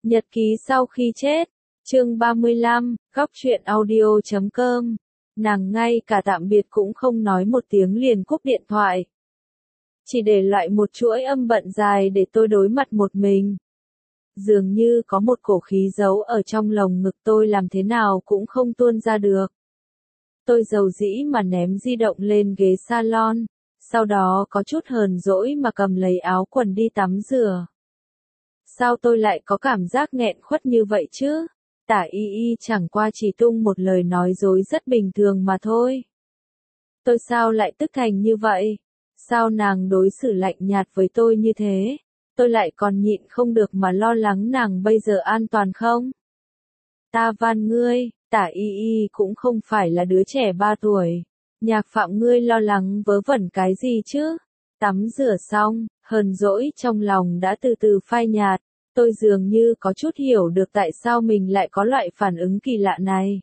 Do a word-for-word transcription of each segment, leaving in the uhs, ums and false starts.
Nhật ký sau khi chết, chương ba mươi lăm, góc truyện audio chấm com. Nàng ngay cả tạm biệt cũng không nói một tiếng liền cúp điện thoại. Chỉ để lại một chuỗi âm bận dài để tôi đối mặt một mình. Dường như có một cổ khí giấu ở trong lồng ngực tôi làm thế nào cũng không tuôn ra được. Tôi dầu dĩ mà ném di động lên ghế salon, sau đó có chút hờn dỗi mà cầm lấy áo quần đi tắm rửa. Sao tôi lại có cảm giác nghẹn khuất như vậy chứ? Tả y y chẳng qua chỉ tung một lời nói dối rất bình thường mà thôi. Tôi sao lại tức thành như vậy? Sao nàng đối xử lạnh nhạt với tôi như thế? Tôi lại còn nhịn không được mà lo lắng nàng bây giờ an toàn không? Ta van ngươi, tả y y cũng không phải là đứa trẻ ba tuổi. Nhạc phạm ngươi lo lắng vớ vẩn cái gì chứ? Tắm rửa xong, hờn dỗi trong lòng đã từ từ phai nhạt. Tôi dường như có chút hiểu được tại sao mình lại có loại phản ứng kỳ lạ này.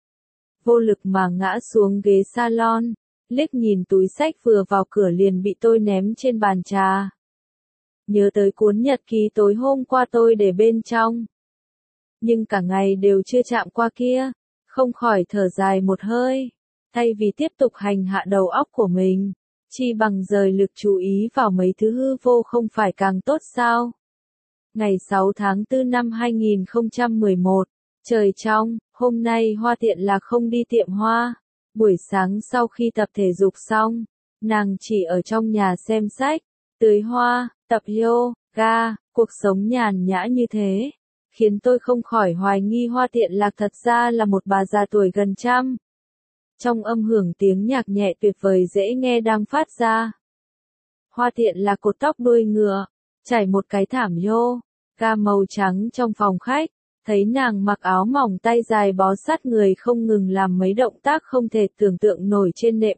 Vô lực mà ngã xuống ghế salon, liếc nhìn túi sách vừa vào cửa liền bị tôi ném trên bàn trà. Nhớ tới cuốn nhật ký tối hôm qua tôi để bên trong. Nhưng cả ngày đều chưa chạm qua kia, không khỏi thở dài một hơi. Thay vì tiếp tục hành hạ đầu óc của mình, chi bằng rời lực chú ý vào mấy thứ hư vô không phải càng tốt sao? Ngày sáu tháng tư năm hai nghìn không trăm mười một, trời trong, hôm nay Hoa Tiện Lạc không đi tiệm hoa. Buổi sáng sau khi tập thể dục xong, nàng chỉ ở trong nhà xem sách, tưới hoa, tập yoga, cuộc sống nhàn nhã như thế, khiến tôi không khỏi hoài nghi Hoa Tiện Lạc thật ra là một bà già tuổi gần trăm. Trong âm hưởng tiếng nhạc nhẹ tuyệt vời dễ nghe đang phát ra. Hoa Tiện Lạc cột tóc đuôi ngựa, trải một cái thảm yoga màu trắng trong phòng khách, thấy nàng mặc áo mỏng tay dài bó sát người không ngừng làm mấy động tác không thể tưởng tượng nổi trên nệm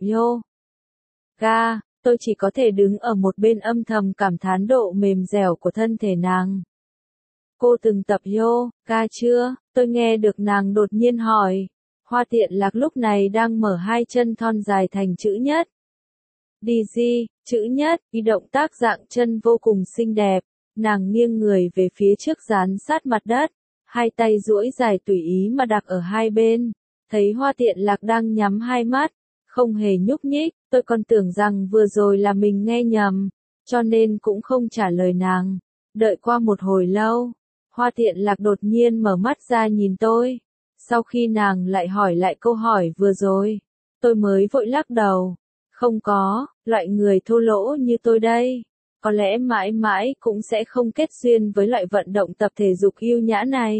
yoga, tôi chỉ có thể đứng ở một bên âm thầm cảm thán độ mềm dẻo của thân thể nàng. Cô từng tập yoga chưa? Tôi nghe được nàng đột nhiên hỏi. Hoa Tiện Lạc lúc này đang mở hai chân thon dài thành chữ nhất. Đi di, chữ nhất, y động tác dạng chân vô cùng xinh đẹp, nàng nghiêng người về phía trước dán sát mặt đất, hai tay duỗi dài tùy ý mà đặt ở hai bên, thấy Hoa Tiện Lạc đang nhắm hai mắt, không hề nhúc nhích, tôi còn tưởng rằng vừa rồi là mình nghe nhầm, cho nên cũng không trả lời nàng. Đợi qua một hồi lâu, Hoa Tiện Lạc đột nhiên mở mắt ra nhìn tôi, sau khi nàng lại hỏi lại câu hỏi vừa rồi, tôi mới vội lắc đầu. Không có, loại người thô lỗ như tôi đây, có lẽ mãi mãi cũng sẽ không kết duyên với loại vận động tập thể dục yêu nhã này.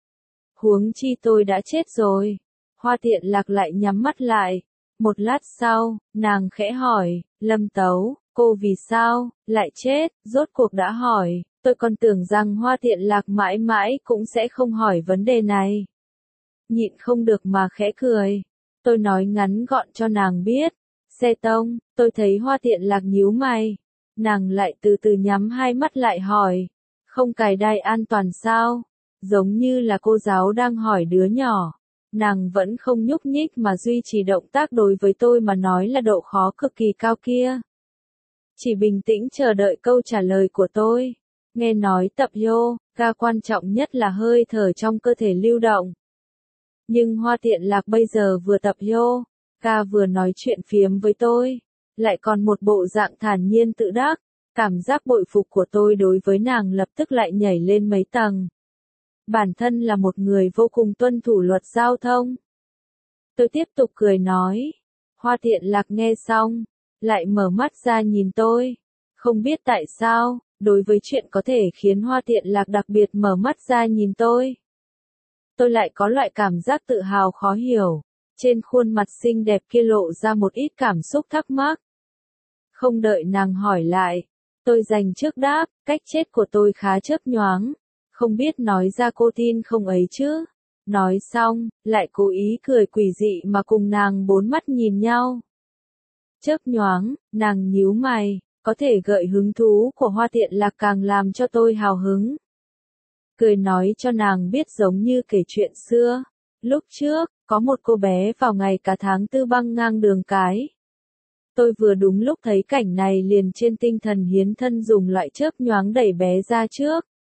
Huống chi tôi đã chết rồi. Hoa Tiện Lạc lại nhắm mắt lại. Một lát sau, nàng khẽ hỏi, Lâm Tấu, cô vì sao, lại chết, rốt cuộc đã hỏi, tôi còn tưởng rằng Hoa Tiện Lạc mãi mãi cũng sẽ không hỏi vấn đề này. Nhịn không được mà khẽ cười. Tôi nói ngắn gọn cho nàng biết. Xe tông, tôi thấy Hoa Tiện Lạc nhíu mày. Nàng lại từ từ nhắm hai mắt lại hỏi. Không cài đai an toàn sao? Giống như là cô giáo đang hỏi đứa nhỏ. Nàng vẫn không nhúc nhích mà duy trì động tác đối với tôi mà nói là độ khó cực kỳ cao kia. Chỉ bình tĩnh chờ đợi câu trả lời của tôi. Nghe nói tập yoga quan trọng nhất là hơi thở trong cơ thể lưu động. Nhưng Hoa Tiện Lạc bây giờ vừa tập yoga vừa nói chuyện phiếm với tôi, lại còn một bộ dạng thản nhiên tự đắc, cảm giác bội phục của tôi đối với nàng lập tức lại nhảy lên mấy tầng. Bản thân là một người vô cùng tuân thủ luật giao thông. Tôi tiếp tục cười nói. Hoa Tiện Lạc nghe xong, lại mở mắt ra nhìn tôi. Không biết tại sao, đối với chuyện có thể khiến Hoa Tiện Lạc đặc biệt mở mắt ra nhìn tôi. Tôi lại có loại cảm giác tự hào khó hiểu. Trên khuôn mặt xinh đẹp kia lộ ra một ít cảm xúc thắc mắc. Không đợi nàng hỏi lại, tôi dành trước đáp, cách chết của tôi khá chớp nhoáng. Không biết nói ra cô tin không ấy chứ. Nói xong, lại cố ý cười quỷ dị mà cùng nàng bốn mắt nhìn nhau. Chớp nhoáng, nàng nhíu mày, có thể gợi hứng thú của Hoa Tiện Lạc càng làm cho tôi hào hứng. Cười nói cho nàng biết giống như kể chuyện xưa. Lúc trước, có một cô bé vào ngày cả tháng tư băng ngang đường cái. Tôi vừa đúng lúc thấy cảnh này liền trên tinh thần hiến thân dùng loại chớp nhoáng đẩy bé ra trước.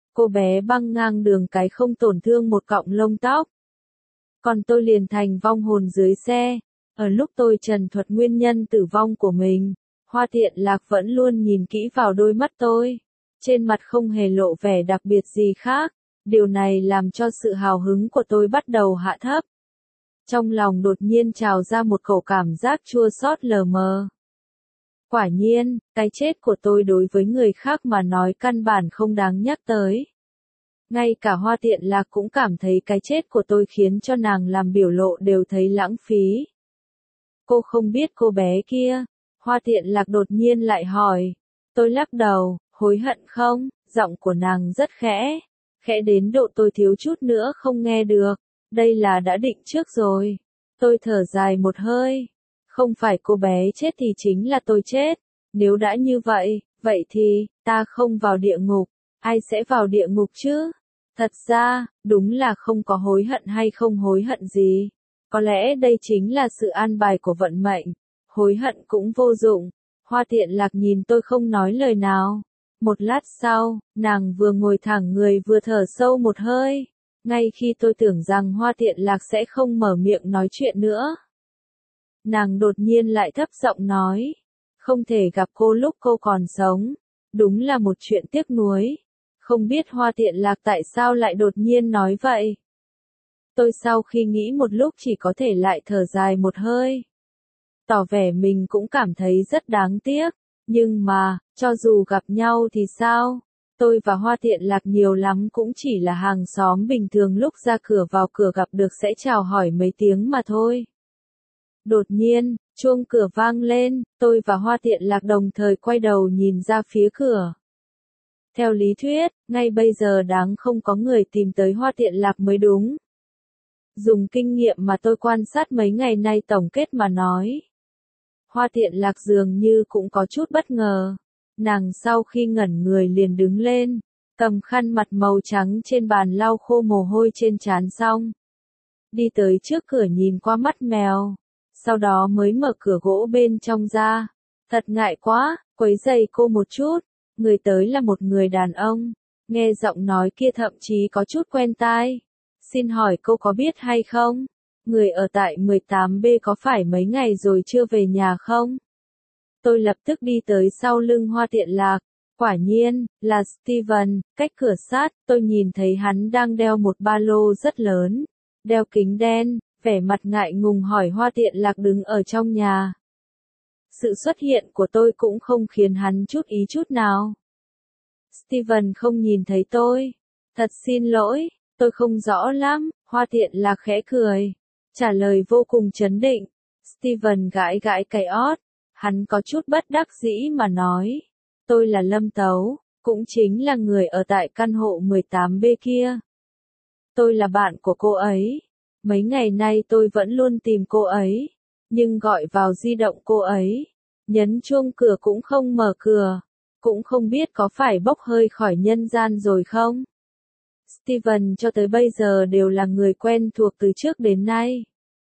Cô bé băng ngang đường cái không tổn thương một cọng lông tóc. Còn tôi liền thành vong hồn dưới xe. Ở lúc tôi trần thuật nguyên nhân tử vong của mình, Hoa Tiện Lạc vẫn luôn nhìn kỹ vào đôi mắt tôi. Trên mặt không hề lộ vẻ đặc biệt gì khác. Điều này làm cho sự hào hứng của tôi bắt đầu hạ thấp. Trong lòng đột nhiên trào ra một khẩu cảm giác chua xót lờ mờ. Quả nhiên, cái chết của tôi đối với người khác mà nói căn bản không đáng nhắc tới. Ngay cả Hoa Tiện Lạc cũng cảm thấy cái chết của tôi khiến cho nàng làm biểu lộ đều thấy lãng phí. Cô không biết cô bé kia. Hoa Tiện Lạc đột nhiên lại hỏi. Tôi lắc đầu, hối hận không? Giọng của nàng rất khẽ. Khẽ đến độ tôi thiếu chút nữa không nghe được. Đây là đã định trước rồi. Tôi thở dài một hơi. Không phải cô bé chết thì chính là tôi chết. Nếu đã như vậy, vậy thì, ta không vào địa ngục. Ai sẽ vào địa ngục chứ? Thật ra, đúng là không có hối hận hay không hối hận gì. Có lẽ đây chính là sự an bài của vận mệnh. Hối hận cũng vô dụng. Hoa Tiện Lạc nhìn tôi không nói lời nào. Một lát sau, nàng vừa ngồi thẳng người vừa thở sâu một hơi. Ngay khi tôi tưởng rằng Hoa Tiện Lạc sẽ không mở miệng nói chuyện nữa. Nàng đột nhiên lại thấp giọng nói. Không thể gặp cô lúc cô còn sống. Đúng là một chuyện tiếc nuối. Không biết Hoa Tiện Lạc tại sao lại đột nhiên nói vậy. Tôi sau khi nghĩ một lúc chỉ có thể lại thở dài một hơi. Tỏ vẻ mình cũng cảm thấy rất đáng tiếc. Nhưng mà, cho dù gặp nhau thì sao? Tôi và Hoa Tiện Lạc nhiều lắm cũng chỉ là hàng xóm bình thường, lúc ra cửa vào cửa gặp được sẽ chào hỏi mấy tiếng mà thôi. Đột nhiên, chuông cửa vang lên, tôi và Hoa Tiện Lạc đồng thời quay đầu nhìn ra phía cửa. Theo lý thuyết, ngay bây giờ đáng không có người tìm tới Hoa Tiện Lạc mới đúng. Dùng kinh nghiệm mà tôi quan sát mấy ngày nay tổng kết mà nói. Hoa Tiện Lạc dường như cũng có chút bất ngờ. Nàng sau khi ngẩn người liền đứng lên, cầm khăn mặt màu trắng trên bàn lau khô mồ hôi trên trán xong. Đi tới trước cửa nhìn qua mắt mèo. Sau đó mới mở cửa gỗ bên trong ra. Thật ngại quá, quấy rầy cô một chút. Người tới là một người đàn ông. Nghe giọng nói kia thậm chí có chút quen tai. Xin hỏi cô có biết hay không? Người ở tại mười tám B có phải mấy ngày rồi chưa về nhà không? Tôi lập tức đi tới sau lưng Hoa Tiện Lạc. Quả nhiên, là Steven. Cách cửa sát, tôi nhìn thấy hắn đang đeo một ba lô rất lớn. Đeo kính đen, vẻ mặt ngại ngùng hỏi Hoa Tiện Lạc đứng ở trong nhà. Sự xuất hiện của tôi cũng không khiến hắn chút ý chút nào. Steven không nhìn thấy tôi. Thật xin lỗi, tôi không rõ lắm. Hoa Tiện Lạc khẽ cười. Trả lời vô cùng trấn định. Steven gãi gãi cái ót. Hắn có chút bất đắc dĩ mà nói. Tôi là Lâm Tấu, cũng chính là người ở tại căn hộ mười tám B kia. Tôi là bạn của cô ấy. Mấy ngày nay tôi vẫn luôn tìm cô ấy. Nhưng gọi vào di động cô ấy. Nhấn chuông cửa cũng không mở cửa. Cũng không biết có phải bốc hơi khỏi nhân gian rồi không? Steven cho tới bây giờ đều là người quen thuộc từ trước đến nay.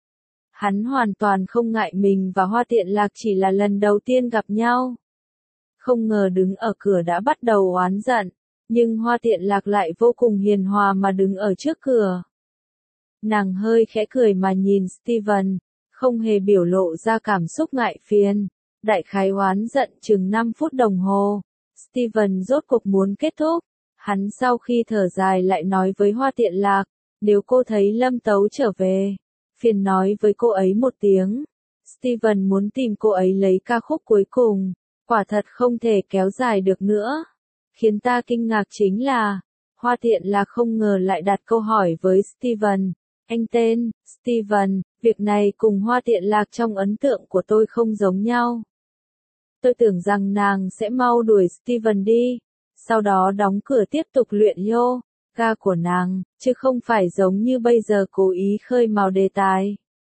Hắn hoàn toàn không ngại mình và Hoa Tiện Lạc chỉ là lần đầu tiên gặp nhau. Không ngờ đứng ở cửa đã bắt đầu oán giận, nhưng Hoa Tiện Lạc lại vô cùng hiền hòa mà đứng ở trước cửa. Nàng hơi khẽ cười mà nhìn Steven, không hề biểu lộ ra cảm xúc ngại phiền. Đại khái oán giận chừng năm phút đồng hồ. Steven rốt cuộc muốn kết thúc. Hắn sau khi thở dài lại nói với Hoa Tiện Lạc, nếu cô thấy Lâm Tấu trở về, phiền nói với cô ấy một tiếng. Steven muốn tìm cô ấy lấy ca khúc cuối cùng, quả thật không thể kéo dài được nữa. Khiến ta kinh ngạc chính là, Hoa Tiện Lạc không ngờ lại đặt câu hỏi với Steven. Anh tên, Steven, việc này cùng Hoa Tiện Lạc trong ấn tượng của tôi không giống nhau. Tôi tưởng rằng nàng sẽ mau đuổi Steven đi, sau đó đóng cửa tiếp tục luyện yoga của nàng, chứ không phải giống như bây giờ cố ý khơi mào đề tài.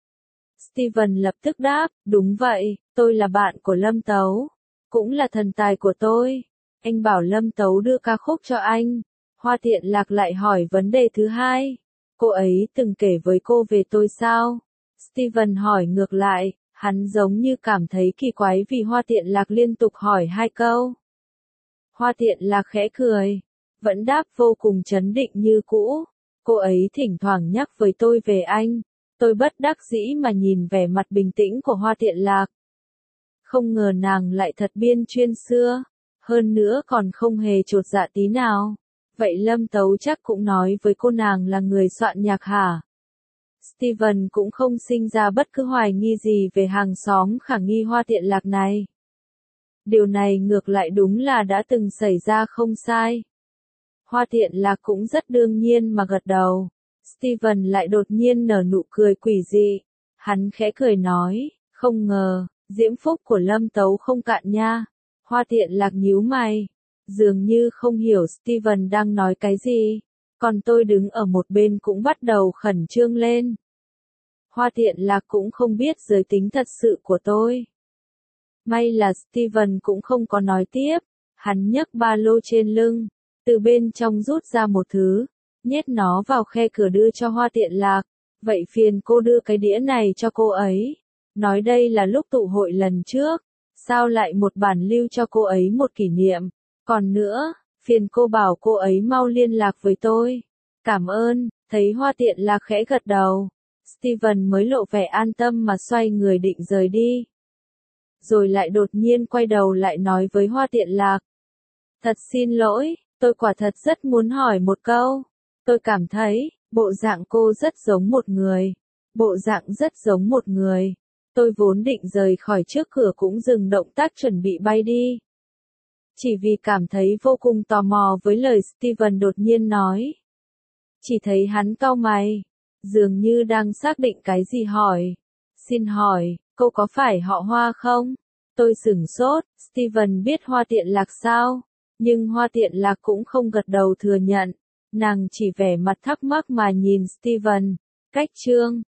Steven lập tức đáp, đúng vậy, tôi là bạn của Lâm Tấu, cũng là thần tài của tôi. Anh bảo Lâm Tấu đưa ca khúc cho anh. Hoa Tiện Lạc lại hỏi vấn đề thứ hai. Cô ấy từng kể với cô về tôi sao? Steven hỏi ngược lại, hắn giống như cảm thấy kỳ quái vì Hoa Tiện Lạc liên tục hỏi hai câu. Hoa Tiện Lạc khẽ cười. vẫn đáp vô cùng trấn định như cũ. Cô ấy thỉnh thoảng nhắc với tôi về anh. Tôi bất đắc dĩ mà nhìn vẻ mặt bình tĩnh của Hoa Tiện Lạc. Không ngờ nàng lại thật biên chuyên xưa, hơn nữa còn không hề chột dạ tí nào. Vậy Lâm Tấu chắc cũng nói với cô nàng là người soạn nhạc hả? Steven cũng không sinh ra bất cứ hoài nghi gì về hàng xóm khả nghi Hoa Tiện Lạc này. Điều này ngược lại đúng là đã từng xảy ra không sai. Hoa Tiện Lạc cũng rất đương nhiên mà gật đầu. Steven lại đột nhiên nở nụ cười quỷ dị. Hắn khẽ cười nói, không ngờ, diễm phúc của Lâm Tấu không cạn nha. Hoa Tiện Lạc nhíu mày, dường như không hiểu Steven đang nói cái gì. Còn tôi đứng ở một bên cũng bắt đầu khẩn trương lên. Hoa Tiện Lạc cũng không biết giới tính thật sự của tôi. May là Steven cũng không có nói tiếp. Hắn nhấc ba lô trên lưng, từ bên trong rút ra một thứ, nhét nó vào khe cửa đưa cho Hoa Tiện Lạc. Vậy phiền cô đưa cái đĩa này cho cô ấy. Nói đây là lúc tụ hội lần trước, sao lại một bản lưu cho cô ấy một kỷ niệm. Còn nữa, phiền cô bảo cô ấy mau liên lạc với tôi. Cảm ơn. Thấy Hoa Tiện Lạc khẽ gật đầu, Steven mới lộ vẻ an tâm mà xoay người định rời đi. Rồi lại đột nhiên quay đầu lại nói với Hoa Tiện Lạc. Thật xin lỗi, tôi quả thật rất muốn hỏi một câu. Tôi cảm thấy, bộ dạng cô rất giống một người. Bộ dạng rất giống một người. Tôi vốn định rời khỏi trước cửa cũng dừng động tác chuẩn bị bay đi. Chỉ vì cảm thấy vô cùng tò mò với lời Steven đột nhiên nói. Chỉ thấy hắn cau mày, dường như đang xác định cái gì hỏi. Xin hỏi, cô có phải họ Hoa không? Tôi sửng sốt, Steven biết Hoa Tiện Lạc sao? Nhưng Hoa Tiện Lạc cũng không gật đầu thừa nhận. Nàng chỉ vẻ mặt thắc mắc mà nhìn Steven. Cách chương